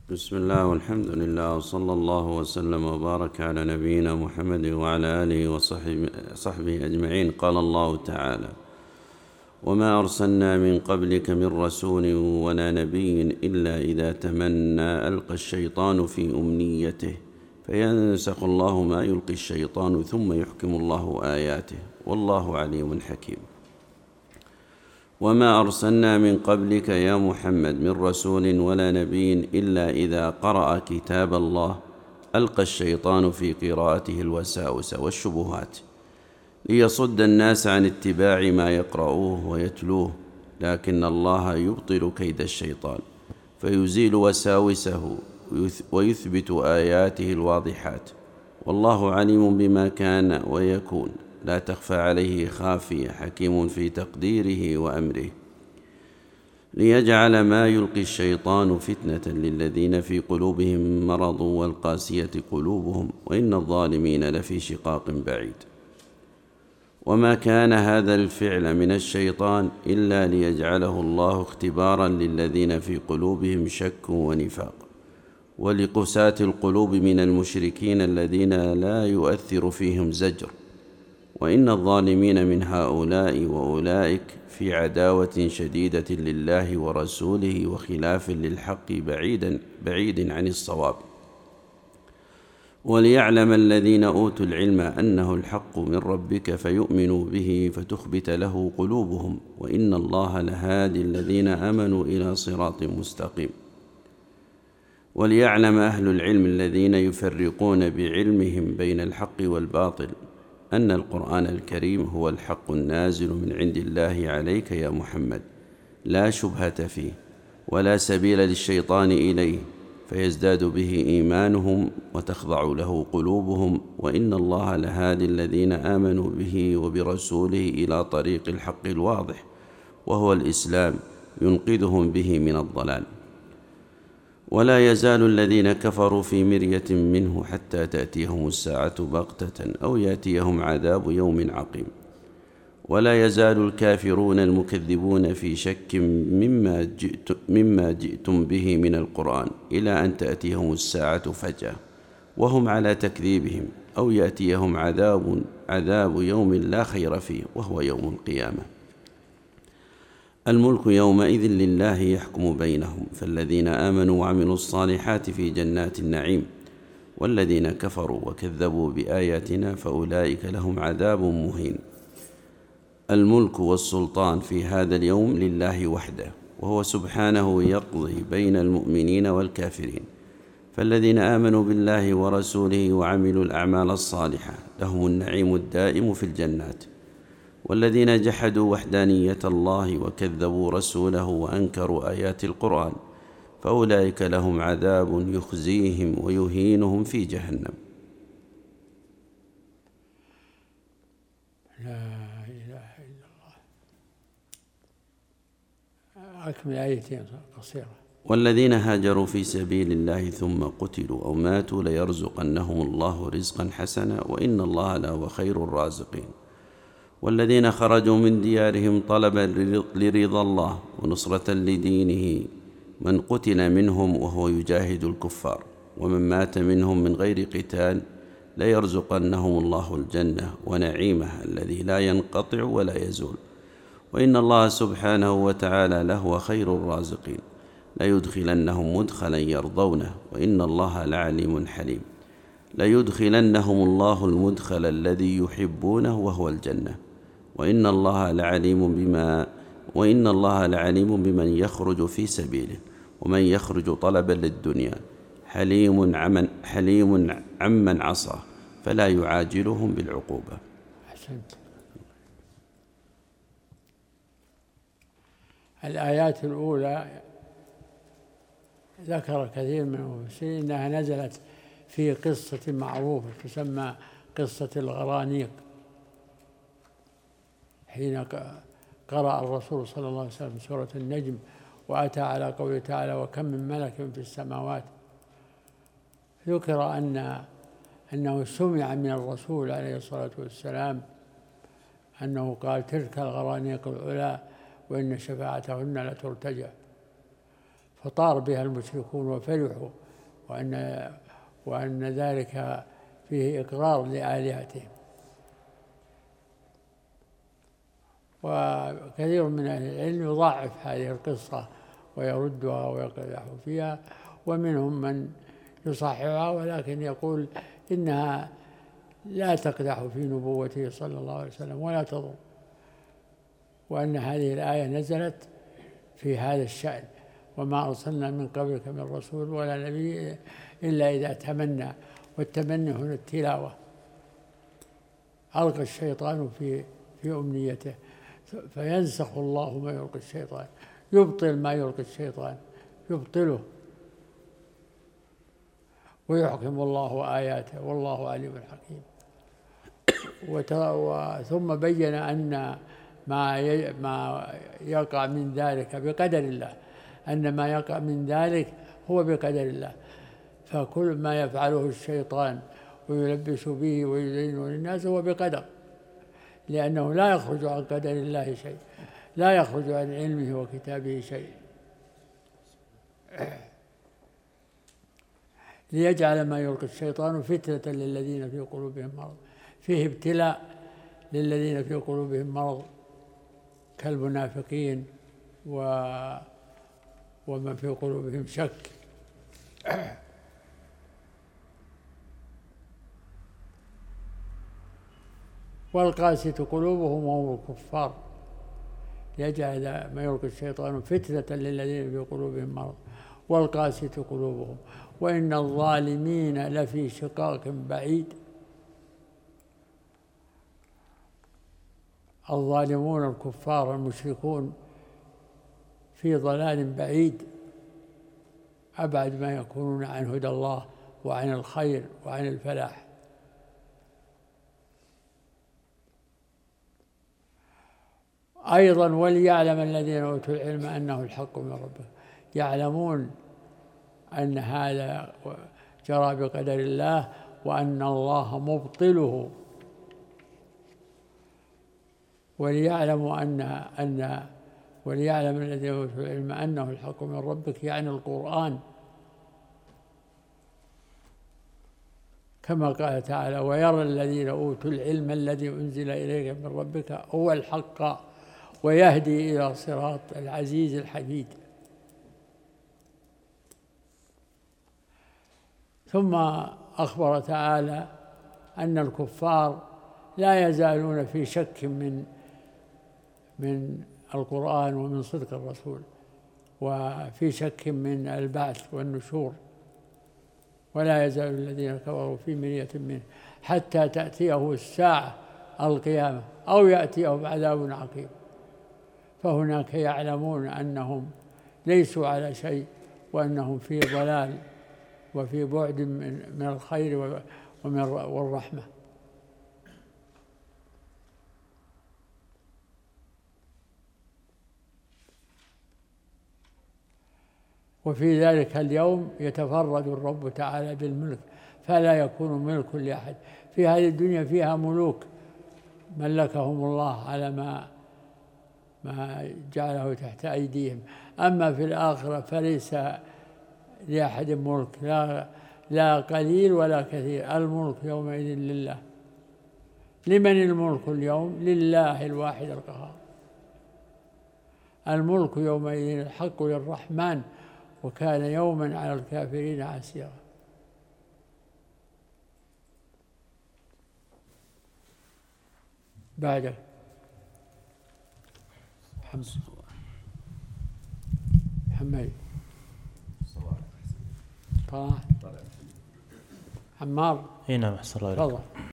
بسم الله والحمد لله وصلى الله وسلم وبارك على نبينا محمد وعلى آله وصحبه أجمعين. قال الله تعالى: وما أرسلنا من قبلك من رسول ولا نبي إلا إذا تمنى ألقى الشيطان في أمنيته فينسخ الله ما يلقي الشيطان ثم يحكم الله آياته والله عليم حكيم. وما أرسلنا من قبلك يا محمد من رسول ولا نبي إلا إذا قرأ كتاب الله ألقى الشيطان في قراءته الوساوس والشبهات ليصد الناس عن اتباع ما يقرؤوه ويتلوه، لكن الله يبطل كيد الشيطان فيزيل وساوسه ويثبت آياته الواضحات، والله عليم بما كان ويكون، لا تخفى عليه خافية، حكيم في تقديره وأمره، ليجعل ما يلقي الشيطان فتنة للذين في قلوبهم مرض والقاسية قلوبهم وإن الظالمين لفي شقاق بعيد. وما كان هذا الفعل من الشيطان إلا ليجعله الله اختبارا للذين في قلوبهم شك ونفاق، ولقساة القلوب من المشركين الذين لا يؤثر فيهم زجر، وإن الظالمين من هؤلاء وأولئك في عداوة شديدة لله ورسوله وخلاف للحق بعيد عن الصواب. وليعلم الذين أوتوا العلم أنه الحق من ربك فيؤمنوا به فتخبت له قلوبهم، وإن الله لهادي الذين آمنوا إلى صراط مستقيم. وليعلم أهل العلم الذين يفرقون بعلمهم بين الحق والباطل أن القرآن الكريم هو الحق النازل من عند الله عليك يا محمد، لا شبهة فيه ولا سبيل للشيطان إليه، فيزداد به إيمانهم وتخضع له قلوبهم، وإن الله لهادي الذين آمنوا به وبرسوله إلى طريق الحق الواضح وهو الإسلام، ينقذهم به من الضلال. ولا يزال الذين كفروا في مرية منه حتى تأتيهم الساعة بغتة أو يأتيهم عذاب يوم عقيم. ولا يزال الكافرون المكذبون في شك مما جئتم به من القرآن إلى أن تأتيهم الساعة فجأة وهم على تكذيبهم، أو يأتيهم عذاب يوم لا خير فيه وهو يوم القيامة. الملك يومئذ لله يحكم بينهم، فالذين آمنوا وعملوا الصالحات في جنات النعيم، والذين كفروا وكذبوا بآياتنا فأولئك لهم عذاب مهين. الملك والسلطان في هذا اليوم لله وحده، وهو سبحانه يقضي بين المؤمنين والكافرين، فالذين آمنوا بالله ورسوله وعملوا الأعمال الصالحة لهم النعيم الدائم في الجنات، والذين جحدوا وحدانية الله وكذبوا رسوله وأنكروا آيات القرآن فأولئك لهم عذاب يخزيهم ويهينهم في جهنم. لا إله إلا الله. أكمل آيتين قصيرة. والذين هاجروا في سبيل الله ثم قتلوا أو ماتوا ليرزقنهم الله رزقا حسنا وإن الله لهو خير الرازقين. والذين خرجوا من ديارهم طلبا لرضا الله ونصرة لدينه من قتل منهم وهو يجاهد الكفار، ومن مات منهم من غير قتال ليرزقنهم الله الجنة ونعيمها الذي لا ينقطع ولا يزول، وإن الله سبحانه وتعالى لهو خير الرازقين، ليدخلنهم مدخلا يرضونه وإن الله لعليم حليم. ليدخلنهم الله المدخل الذي يحبونه وهو الجنة، وإن الله لعليم بمن يخرج في سبيله ومن يخرج طلبا للدنيا، حليم عمن عصاه فلا يعاجلهم بالعقوبة. أحسنت. الآيات الأولى ذكر كثير من المفسرين أنها نزلت في قصة معروفة تسمى قصة الغرانيق، حين قرأ الرسول صلى الله عليه وسلم سورة النجم وأتى على قوله تعالى وكم من ملك في السماوات، ذكر أنه سمع من الرسول عليه الصلاة والسلام أنه قال تلك الغرانيق العلا وإن شفاعتهن لترتجى، فطار بها المشركون وفرحوا وأن ذلك فيه إقرار لآلهتهم. وكثير من أهل العلم يضاعف هذه القصة ويردها ويقدح فيها، ومنهم من يصححها ولكن يقول إنها لا تقدح في نبوته صلى الله عليه وسلم ولا تضر، وأن هذه الآية نزلت في هذا الشأن: وما أرسلنا من قبلك من رسول ولا نبي إلا إذا تمنى، والتمني هنا التلاوة، ألقى الشيطان في أمنيته فينسخ الله ما يلقي الشيطان، يبطل ما يلقي الشيطان، يبطله ويحكم الله آياته والله عليم حكيم. ثم بين أن ما يقع من ذلك بقدر الله، أن ما يقع من ذلك هو بقدر الله، فكل ما يفعله الشيطان ويلبس به ويزينه للناس هو بقدر، لأنه لا يخرج عن قدر الله شيء، لا يخرج عن علمه وكتابه شيء. ليجعل ما يلقي الشيطان فتنة للذين في قلوبهم مرض، فيه ابتلاء للذين في قلوبهم مرض كالمنافقين ومن في قلوبهم شك. والقاسية قلوبهم وهم الكفار، ليجعل ما يلقي الشيطان فتنة للذين في قلوبهم مرض والقاسية قلوبهم وإن الظالمين لفي شقاق بعيد. الظالمون الكفار المشركون في ضلال بعيد، أبعد ما يكونون عن هدى الله وعن الخير وعن الفلاح. أيضا وليعلم الذين أوتوا العلم أنه الحق من ربك، يعلمون أن هذا جرى بقدر الله وأن الله مبطله. وليعلم الذين أوتوا العلم أنه الحق من ربك، يعني القرآن، كما قال تعالى: ويرى الذين أوتوا العلم الذي أنزل إليك من ربك هو الحق ويهدي إلى صراط العزيز الحميد. ثم أخبر تعالى أن الكفار لا يزالون في شك من القرآن ومن صدق الرسول، وفي شك من البعث والنشور، ولا يزال الذين كفروا في مرية منه حتى تأتيه الساعة القيامة أو يأتيهم عذاب عقيم. فهناك يعلمون أنهم ليسوا على شيء وأنهم في ضلال وفي بعد من الخير والرحمة. وفي ذلك اليوم يتفرد الرب تعالى بالملك، فلا يكون ملك لأحد. في هذه الدنيا فيها ملوك ملكهم الله على ما جعله تحت أيديهم، أما في الآخرة فليس لأحد ملك، لا قليل ولا كثير، الملك يومئذ لله. لمن الملك اليوم؟ لله الواحد القهار. الملك يومئذ الحق للرحمن وكان يوما على الكافرين عسيرا. بعد محمد طلع عمار. نعم، أحسن الله إليك.